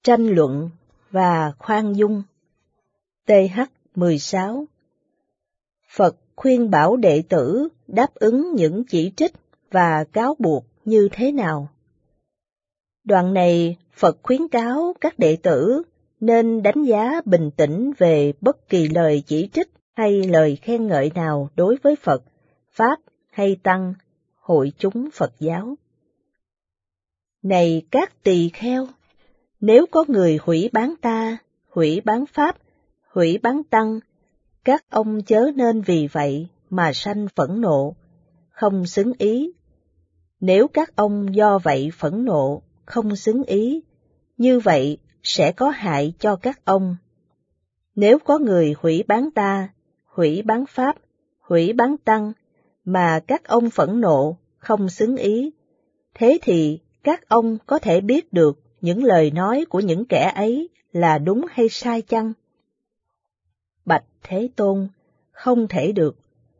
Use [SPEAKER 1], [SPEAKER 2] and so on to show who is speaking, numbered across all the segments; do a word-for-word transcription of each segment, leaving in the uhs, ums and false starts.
[SPEAKER 1] Tranh luận và khoan dung. T H mười sáu. Phật khuyên bảo đệ tử đáp ứng những chỉ trích và cáo buộc như thế nào? Đoạn này Phật khuyến cáo các đệ tử nên đánh giá bình tĩnh về bất kỳ lời chỉ trích hay lời khen ngợi nào đối với Phật, Pháp hay Tăng, hội chúng Phật giáo. Này các tỳ kheo, nếu có người hủy bán ta, hủy bán Pháp, hủy bán Tăng, các ông chớ nên vì vậy mà sanh phẫn nộ, không xứng ý. Nếu các ông do vậy phẫn nộ, không xứng ý, như vậy sẽ có hại cho các ông. Nếu có người hủy bán ta, hủy bán Pháp, hủy bán Tăng, mà các ông phẫn nộ, không xứng ý, thế thì các ông có thể biết được những lời nói của những kẻ ấy là đúng hay sai chăng? Bạch Thế Tôn, không thể được.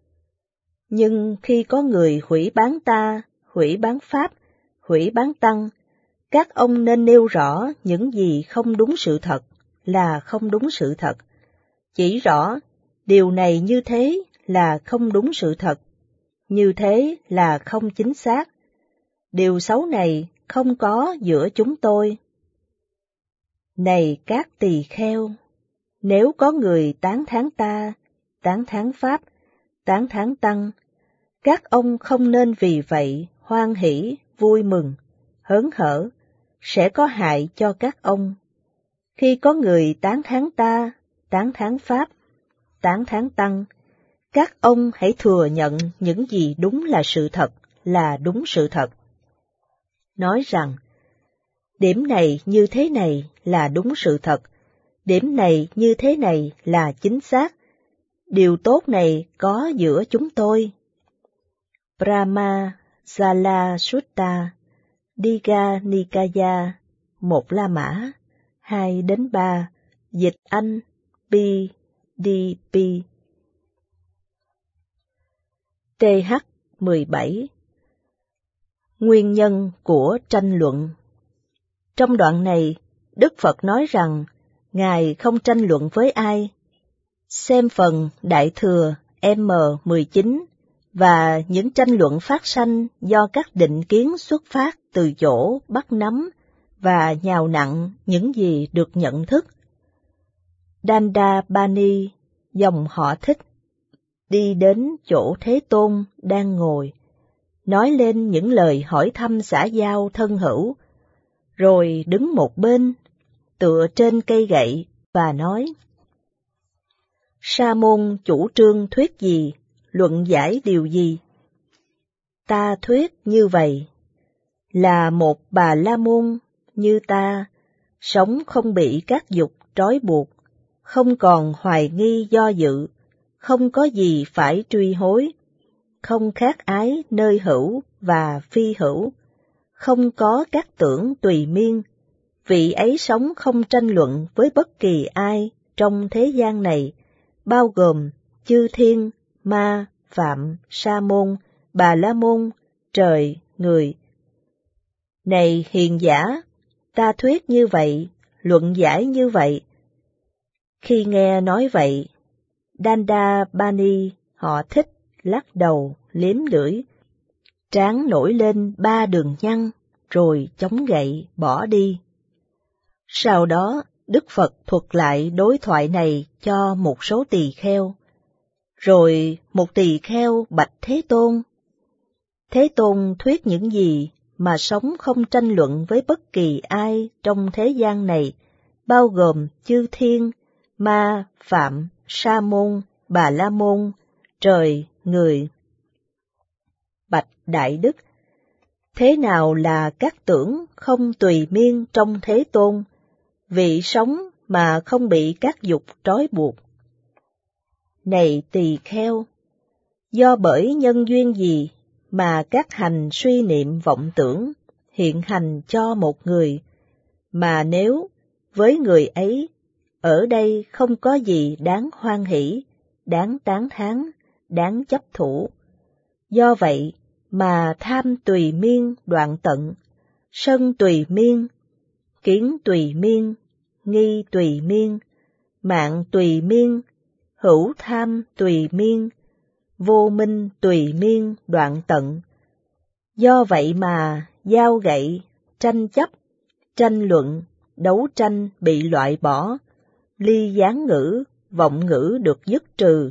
[SPEAKER 1] Nhưng khi có người hủy bán ta, hủy bán Pháp, hủy bán Tăng, các ông nên nêu rõ những gì không đúng sự thật là không đúng sự thật. Chỉ rõ, điều này như thế là không đúng sự thật, như thế là không chính xác. Điều xấu này không có giữa chúng tôi. Này các tỳ kheo, nếu có người tán thán ta, tán thán Pháp, tán thán Tăng, các ông không nên vì vậy hoan hỷ, vui mừng, hớn hở, sẽ có hại cho các ông. Khi có người tán thán ta, tán thán Pháp, tán thán Tăng, các ông hãy thừa nhận những gì đúng là sự thật, là đúng sự thật. Nói rằng, điểm này như thế này là đúng sự thật, điểm này như thế này là chính xác, điều tốt này có giữa chúng tôi. Brahma Jala Sutta, Digha Nikaya, một La Mã, hai đến ba, dịch Anh, B D P. T H mười bảy. Nguyên nhân của tranh luận. Trong đoạn này, Đức Phật nói rằng Ngài không tranh luận với ai. Xem phần Đại Thừa M mười chín và những tranh luận phát sanh do các định kiến xuất phát từ chỗ bắt nắm và nhào nặn những gì được nhận thức. Dandapani, dòng họ Thích, đi đến chỗ Thế Tôn đang ngồi, nói lên những lời hỏi thăm xã giao thân hữu, rồi đứng một bên, tựa trên cây gậy và nói: Sa môn chủ trương thuyết gì, luận giải điều gì? Ta thuyết như vậy, là một Bà La Môn như ta, sống không bị các dục trói buộc, không còn hoài nghi do dự, không có gì phải truy hối, không khát ái nơi hữu và phi hữu, không có các tưởng tùy miên, vị ấy sống không tranh luận với bất kỳ ai trong thế gian này, bao gồm chư thiên, ma, phạm, sa môn, Bà La Môn, trời, người. Này hiền giả, ta thuyết như vậy, luận giải như vậy. Khi nghe nói vậy, Dandapani họ Thích lắc đầu, liếm lưỡi, trán nổi lên ba đường nhăn, rồi chống gậy bỏ đi. Sau đó, Đức Phật thuật lại đối thoại này cho một số tỳ kheo. Rồi một tỳ kheo bạch Thế Tôn: Thế Tôn thuyết những gì mà sống không tranh luận với bất kỳ ai trong thế gian này, bao gồm chư thiên, ma, phạm, sa môn, Bà La Môn, trời, người. Bạch Đại Đức, thế nào là các tưởng không tùy miên trong Thế Tôn, vị sống mà không bị các dục trói buộc? Này tỳ kheo, do bởi nhân duyên gì mà các hành suy niệm vọng tưởng hiện hành cho một người, mà nếu với người ấy ở đây không có gì đáng hoan hỷ, đáng tán thán, đáng chấp thủ, do vậy mà tham tùy miên đoạn tận, sân tùy miên, kiến tùy miên, nghi tùy miên, mạng tùy miên, hữu tham tùy miên, vô minh tùy miên đoạn tận. Do vậy mà dao gậy, tranh chấp, tranh luận, đấu tranh bị loại bỏ, ly gián ngữ, vọng ngữ được dứt trừ.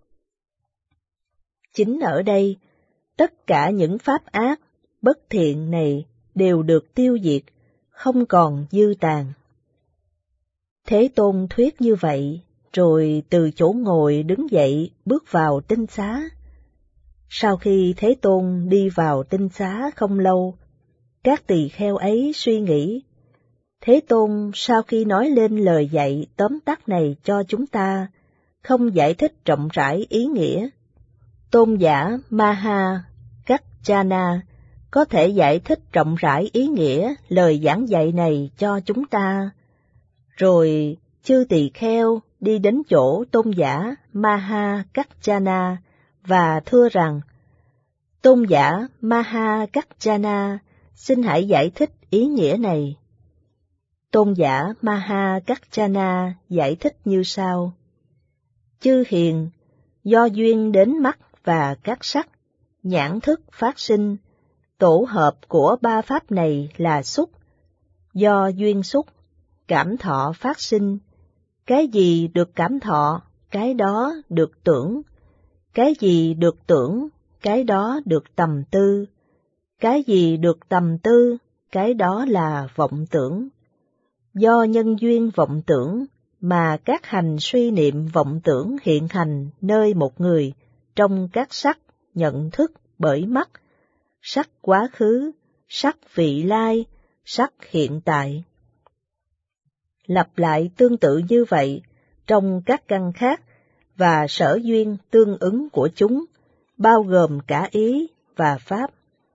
[SPEAKER 1] Chính ở đây, tất cả những pháp ác, bất thiện này đều được tiêu diệt, không còn dư tàn. Thế Tôn thuyết như vậy, rồi từ chỗ ngồi đứng dậy bước vào tinh xá. Sau khi Thế Tôn đi vào tinh xá không lâu, các tỳ kheo ấy suy nghĩ, Thế Tôn sau khi nói lên lời dạy tóm tắt này cho chúng ta, không giải thích rộng rãi ý nghĩa. Tôn giả Maha Kaccana có thể giải thích rộng rãi ý nghĩa lời giảng dạy này cho chúng ta. Rồi chư tỳ kheo đi đến chỗ tôn giả Maha Kaccana và thưa rằng, Tôn giả Maha Kaccana, xin hãy giải thích ý nghĩa này. Tôn giả Maha Kaccana giải thích như sau. Chư hiền, do duyên đến mắt và các sắc, nhãn thức phát sinh, tổ hợp của ba pháp này là xúc. Do duyên xúc, cảm thọ phát sinh, cái gì được cảm thọ, cái đó được tưởng, cái gì được tưởng, cái đó được tầm tư, cái gì được tầm tư, cái đó là vọng tưởng. Do nhân duyên vọng tưởng mà các hành suy niệm vọng tưởng hiện hành nơi một người trong các sắc nhận thức bởi mắt, sắc quá khứ, sắc vị lai, sắc hiện tại. Lặp lại tương tự như vậy trong các căn khác và sở duyên tương ứng của chúng, bao gồm cả ý và pháp.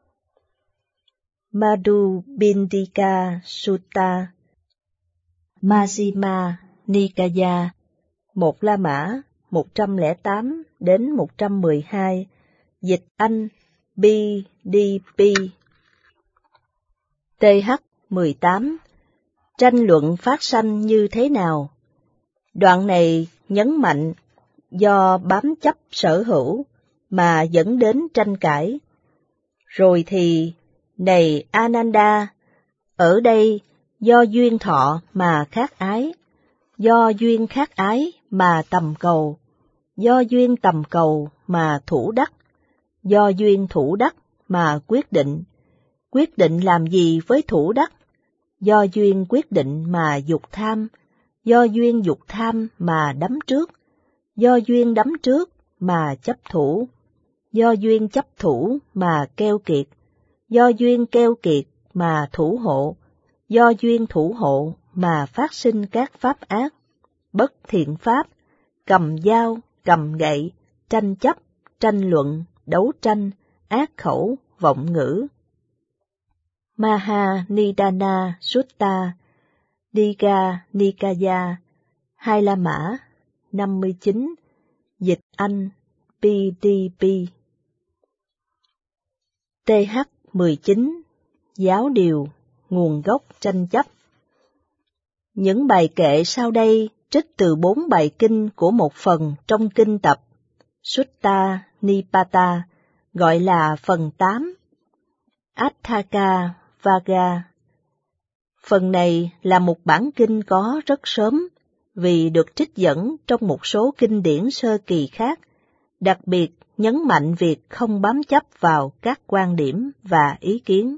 [SPEAKER 1] Madhubindika Sutta, Majjhima Nikaya, một La Mã, một trăm lẻ tám đến một trăm mười hai, dịch Anh B D P. T H mười tám. Tranh luận phát sanh như thế nào? Đoạn này nhấn mạnh do bám chấp sở hữu mà dẫn đến tranh cãi. Rồi thì, này Ananda, ở đây do duyên thọ mà khát ái, do duyên khát ái mà tầm cầu, do duyên tầm cầu mà thủ đắc, do duyên thủ đắc mà quyết định, quyết định làm gì với thủ đắc, do duyên quyết định mà dục tham, do duyên dục tham mà đắm trước, do duyên đắm trước mà chấp thủ, do duyên chấp thủ mà keo kiệt, do duyên keo kiệt mà thủ hộ, do duyên thủ hộ mà phát sinh các pháp ác, bất thiện pháp, cầm dao, cầm gậy, tranh chấp, tranh luận, đấu tranh, ác khẩu, vọng ngữ. Maha Nidana Sutta, Digha Nikaya, Hai La Mã, năm mươi chín, dịch Anh P D P. T H mười chín, giáo điều, nguồn gốc tranh chấp. Những bài kệ sau đây trích từ bốn bài kinh của một phần trong kinh tập Sutta Nipata, gọi là phần tám, Atthaka Vaga. Phần này là một bản kinh có rất sớm, vì được trích dẫn trong một số kinh điển sơ kỳ khác, đặc biệt nhấn mạnh việc không bám chấp vào các quan điểm và ý kiến.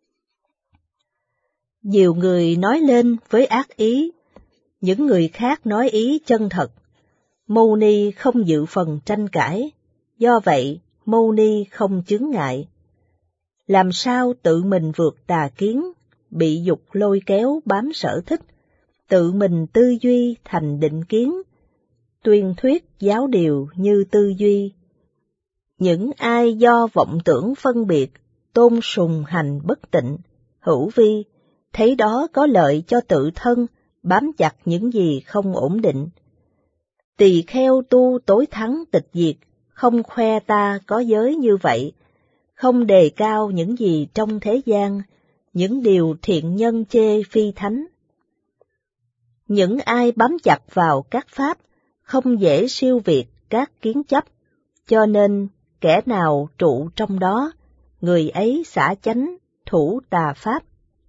[SPEAKER 1] Nhiều người nói lên với ác ý, những người khác nói ý chân thật. Mâu Ni không dự phần tranh cãi, do vậy Mâu Ni không chướng ngại. Làm sao tự mình vượt tà kiến, bị dục lôi kéo bám sở thích, tự mình tư duy thành định kiến, tuyên thuyết giáo điều như tư duy. Những ai do vọng tưởng phân biệt, tôn sùng hành bất tịnh, hữu vi, thấy đó có lợi cho tự thân, bám chặt những gì không ổn định. Tỳ kheo tu tối thắng tịch diệt, không khoe ta có giới như vậy, không đề cao những gì trong thế gian, những điều thiện nhân chê phi thánh. Những ai bám chặt vào các pháp không dễ siêu việt các kiến chấp, cho nên kẻ nào trụ trong đó, người ấy xả chánh, thủ tà pháp.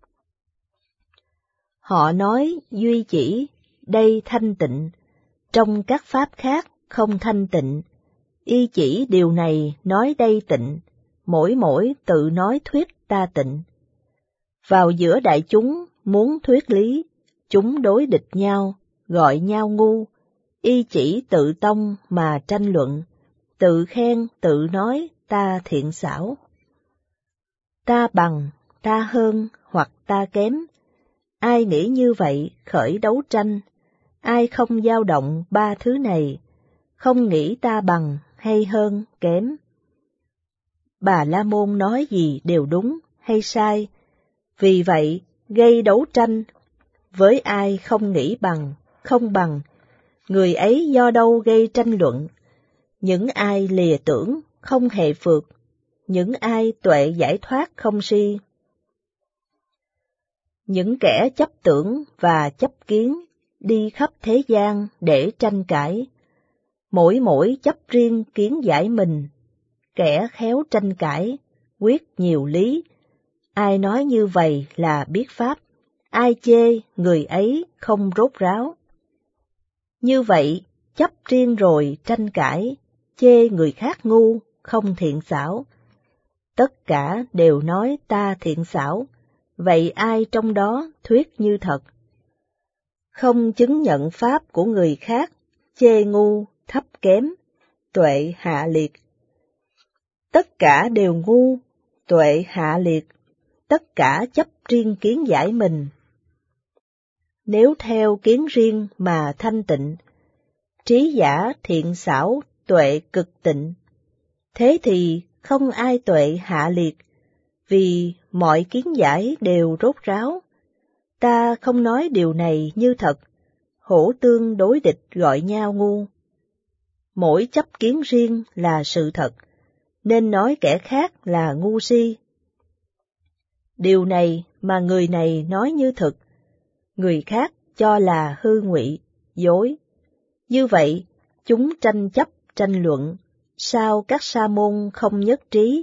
[SPEAKER 1] Họ nói duy chỉ, đây thanh tịnh, trong các pháp khác không thanh tịnh, y chỉ điều này nói đây tịnh, mỗi mỗi tự nói thuyết ta tịnh. Vào giữa đại chúng muốn thuyết lý, chúng đối địch nhau, gọi nhau ngu, y chỉ tự tông mà tranh luận, tự khen tự nói ta thiện xảo. Ta bằng, ta hơn hoặc ta kém, ai nghĩ như vậy khởi đấu tranh, ai không dao động ba thứ này, không nghĩ ta bằng hay hơn kém. Bà La Môn nói gì đều đúng hay sai, vì vậy gây đấu tranh, với ai không nghĩ bằng, không bằng, người ấy do đâu gây tranh luận. Những ai lìa tưởng không hề phượt, những ai tuệ giải thoát không si. Những kẻ chấp tưởng và chấp kiến đi khắp thế gian để tranh cãi, mỗi mỗi chấp riêng kiến giải mình, kẻ khéo tranh cãi, quyết nhiều lý. Ai nói như vậy là biết pháp, ai chê người ấy không rốt ráo. Như vậy, chấp riêng rồi tranh cãi, chê người khác ngu, không thiện xảo. Tất cả đều nói ta thiện xảo, vậy ai trong đó thuyết như thật? Không chứng nhận pháp của người khác, chê ngu, thấp kém, tuệ hạ liệt. Tất cả đều ngu, tuệ hạ liệt, tất cả chấp riêng kiến giải mình. Nếu theo kiến riêng mà thanh tịnh, trí giả thiện xảo, tuệ cực tịnh, thế thì không ai tuệ hạ liệt, vì mọi kiến giải đều rốt ráo. Ta không nói điều này như thật, hổ tương đối địch gọi nhau ngu. Mỗi chấp kiến riêng là sự thật, nên nói kẻ khác là ngu si. Điều này mà người này nói như thực, người khác cho là hư ngụy, dối. Như vậy, chúng tranh chấp, tranh luận, sao các sa môn không nhất trí?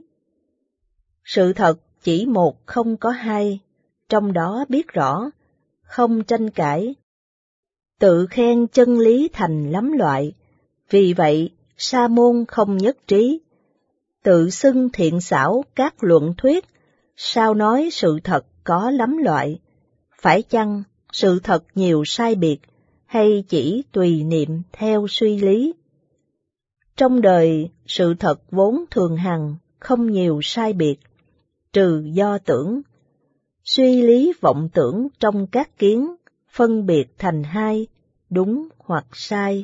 [SPEAKER 1] Sự thật chỉ một không có hai, trong đó biết rõ, không tranh cãi. Tự khen chân lý thành lắm loại, vì vậy sa môn không nhất trí. Tự xưng thiện xảo các luận thuyết, sao nói sự thật có lắm loại? Phải chăng sự thật nhiều sai biệt, hay chỉ tùy niệm theo suy lý? Trong đời, sự thật vốn thường hằng, không nhiều sai biệt, trừ do tưởng. Suy lý vọng tưởng trong các kiến, phân biệt thành hai, đúng hoặc sai.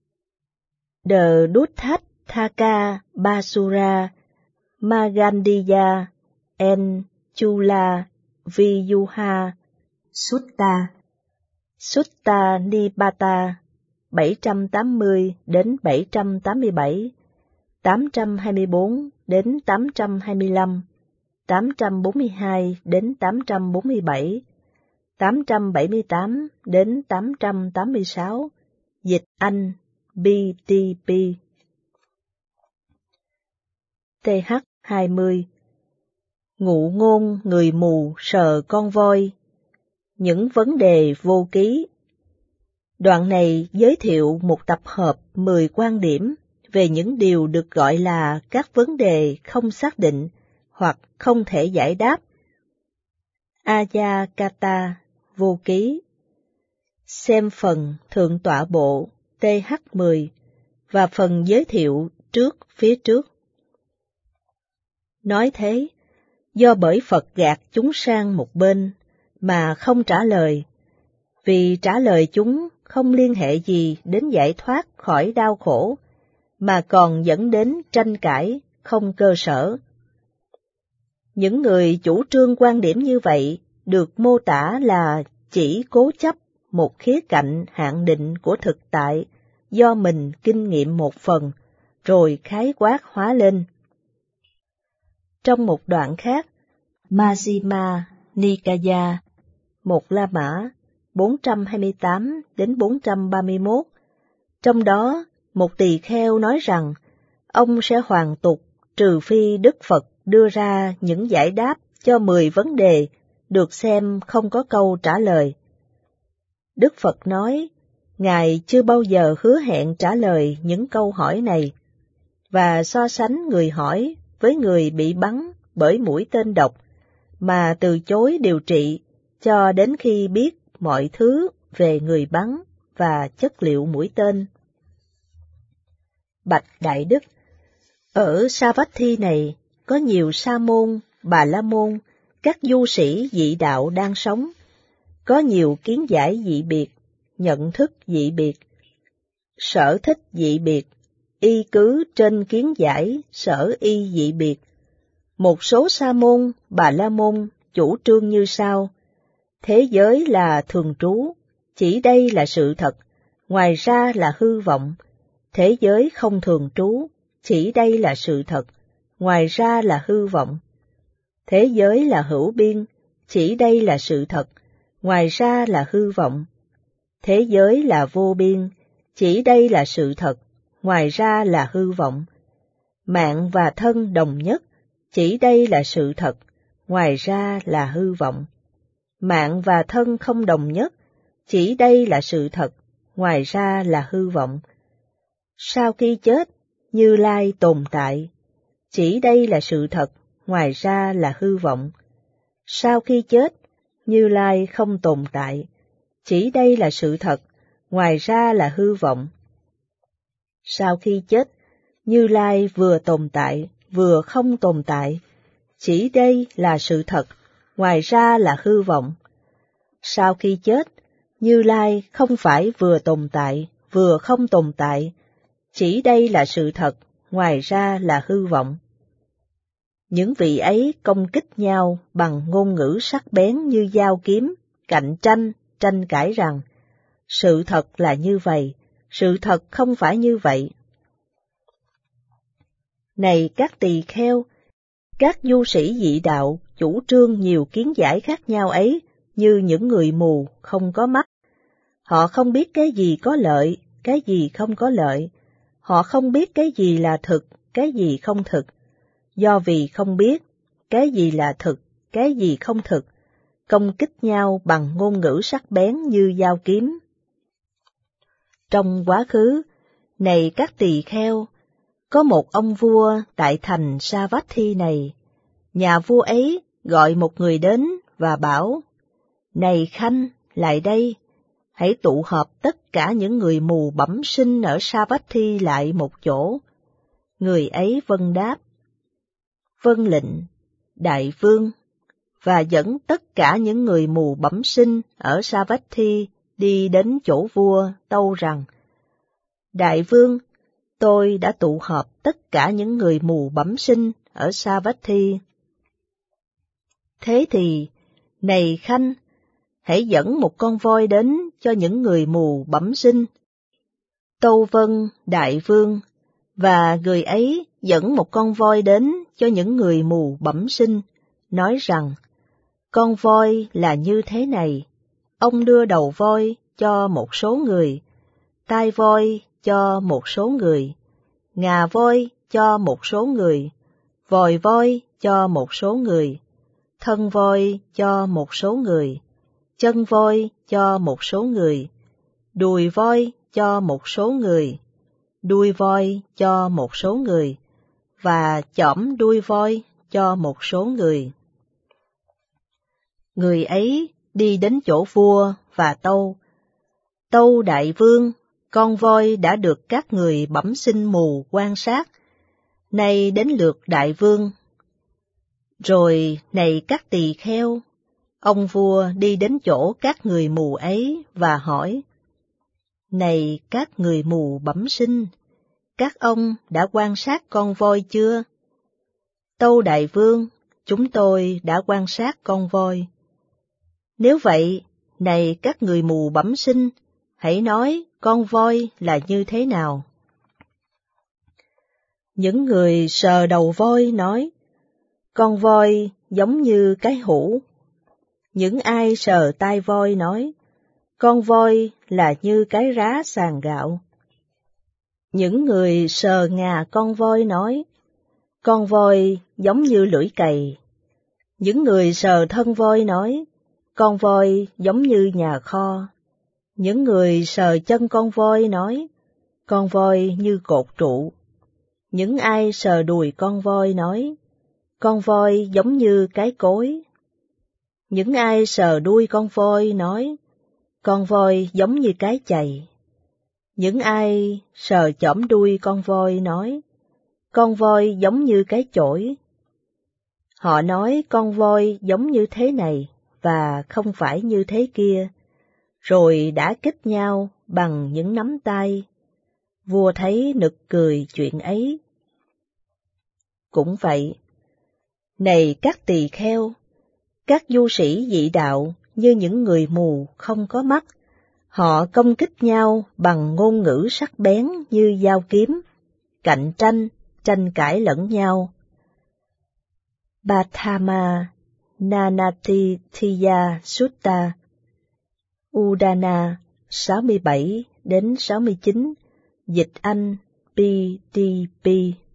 [SPEAKER 1] The Dutthathaka Basura Magandiya and Chula Viyuha Sutta Sutta Nipata bảy trăm tám mươi đến bảy trăm tám mươi bảy, tám trăm hai mươi bốn đến tám trăm hai mươi lăm, tám trăm bốn mươi hai đến tám trăm bốn mươi bảy, tám trăm bảy mươi tám đến tám trăm tám mươi sáu, dịch Anh bê tê pê. T H hai mươi. Ngụ ngôn người mù sờ con voi. Những vấn đề vô ký. Đoạn này giới thiệu một tập hợp mười quan điểm về những điều được gọi là các vấn đề không xác định hoặc không thể giải đáp. Ayakata vô ký. Xem phần Thượng tọa bộ T H mười và phần giới thiệu trước phía trước. Nói thế, do bởi Phật gạt chúng sang một bên mà không trả lời, vì trả lời chúng không liên hệ gì đến giải thoát khỏi đau khổ, mà còn dẫn đến tranh cãi không cơ sở. Những người chủ trương quan điểm như vậy được mô tả là chỉ cố chấp một khía cạnh hạn định của thực tại do mình kinh nghiệm một phần, rồi khái quát hóa lên. Trong một đoạn khác, Majjhima Nikaya, một La Mã, bốn trăm hai mươi tám đến bốn trăm ba mươi mốt. Trong đó, một tỳ kheo nói rằng, ông sẽ hoàn tục trừ phi Đức Phật đưa ra những giải đáp cho mười vấn đề được xem không có câu trả lời. Đức Phật nói, Ngài chưa bao giờ hứa hẹn trả lời những câu hỏi này, và so sánh người hỏi với người bị bắn bởi mũi tên độc, mà từ chối điều trị cho đến khi biết mọi thứ về người bắn và chất liệu mũi tên. Bạch Đại Đức, ở Savatthi này có nhiều sa môn, bà la môn, các du sĩ dị đạo đang sống, có nhiều kiến giải dị biệt, nhận thức dị biệt, sở thích dị biệt, y cứ trên kiến giải sở y dị biệt. Một số sa môn, bà la môn chủ trương như sau: thế giới là thường trú, chỉ đây là sự thật, ngoài ra là hư vọng. Thế giới không thường trú, chỉ đây là sự thật, ngoài ra là hư vọng. Thế giới là hữu biên, chỉ đây là sự thật, ngoài ra là hư vọng. Thế giới là vô biên, chỉ đây là sự thật, ngoài ra là hư vọng. Mạng và thân đồng nhất, chỉ đây là sự thật, ngoài ra là hư vọng. Mạng và thân không đồng nhất, chỉ đây là sự thật, ngoài ra là hư vọng. Sau khi chết, Như Lai tồn tại, chỉ đây là sự thật, ngoài ra là hư vọng. Sau khi chết, Như Lai không tồn tại, chỉ đây là sự thật, ngoài ra là hư vọng. Sau khi chết, Như Lai vừa tồn tại, vừa không tồn tại, chỉ đây là sự thật, ngoài ra là hư vọng. Sau khi chết, Như Lai không phải vừa tồn tại, vừa không tồn tại, chỉ đây là sự thật, ngoài ra là hư vọng. Những vị ấy công kích nhau bằng ngôn ngữ sắc bén như dao kiếm, cạnh tranh, tranh cãi rằng, sự thật là như vậy, sự thật không phải như vậy. Này các tỳ kheo, các du sĩ dị đạo chủ trương nhiều kiến giải khác nhau ấy như những người mù không có mắt. Họ không biết cái gì có lợi, cái gì không có lợi. Họ không biết cái gì là thực, cái gì không thực. Do vì không biết cái gì là thực, cái gì không thực, công kích nhau bằng ngôn ngữ sắc bén như dao kiếm. Trong quá khứ, này các tỳ kheo, có một ông vua tại thành Savatthi này. Nhà vua ấy gọi một người đến và bảo, này Khanh, lại đây, hãy tụ họp tất cả những người mù bẩm sinh ở Savatthi lại một chỗ. Người ấy vâng đáp, vâng lệnh, đại vương, và dẫn tất cả những người mù bẩm sinh ở Savatthi đi đến chỗ vua tâu rằng, đại vương, tôi đã tụ họp tất cả những người mù bẩm sinh ở Savatthi. Thế thì, này Khanh, hãy dẫn một con voi đến cho những người mù bẩm sinh. Tâu vâng, đại vương, và người ấy dẫn một con voi đến cho những người mù bẩm sinh, nói rằng, con voi là như thế này, ông đưa đầu voi cho một số người, tai voi cho một số người, ngà voi cho một số người, vòi voi cho một số người, thân voi cho một số người, chân voi cho một số người, đùi voi cho một số người, đuôi voi cho một số người, và chỏm đuôi voi cho một số người. Người ấy đi đến chỗ vua và tâu, tâu đại vương, con voi đã được các người bẩm sinh mù quan sát, nay đến lượt đại vương. Rồi, này các tỳ kheo, ông vua đi đến chỗ các người mù ấy và hỏi, này các người mù bẩm sinh, các ông đã quan sát con voi chưa? Tâu đại vương, chúng tôi đã quan sát con voi. Nếu vậy, này các người mù bẩm sinh, hãy nói con voi là như thế nào? Những người sờ đầu voi nói, con voi giống như cái hũ. Những ai sờ tai voi nói, con voi là như cái rá sàn gạo. Những người sờ ngà con voi nói, con voi giống như lưỡi cày. Những người sờ thân voi nói, con voi giống như nhà kho. Những người sờ chân con voi nói, con voi như cột trụ. Những ai sờ đùi con voi nói, con voi giống như cái cối. Những ai sờ đuôi con voi nói, con voi giống như cái chày. Những ai sờ chỏm đuôi con voi nói, con voi giống như cái chổi. Họ nói con voi giống như thế này và không phải như thế kia, rồi đã kích nhau bằng những nắm tay. Vua thấy nực cười chuyện ấy. Cũng vậy, này các tỳ kheo, các du sĩ dị đạo như những người mù không có mắt, họ công kích nhau bằng ngôn ngữ sắc bén như dao kiếm, cạnh tranh, tranh cãi lẫn nhau. Bhattama Nanatithiya Sutta, Udana sáu mươi bảy đến sáu mươi chín, dịch Anh P D P.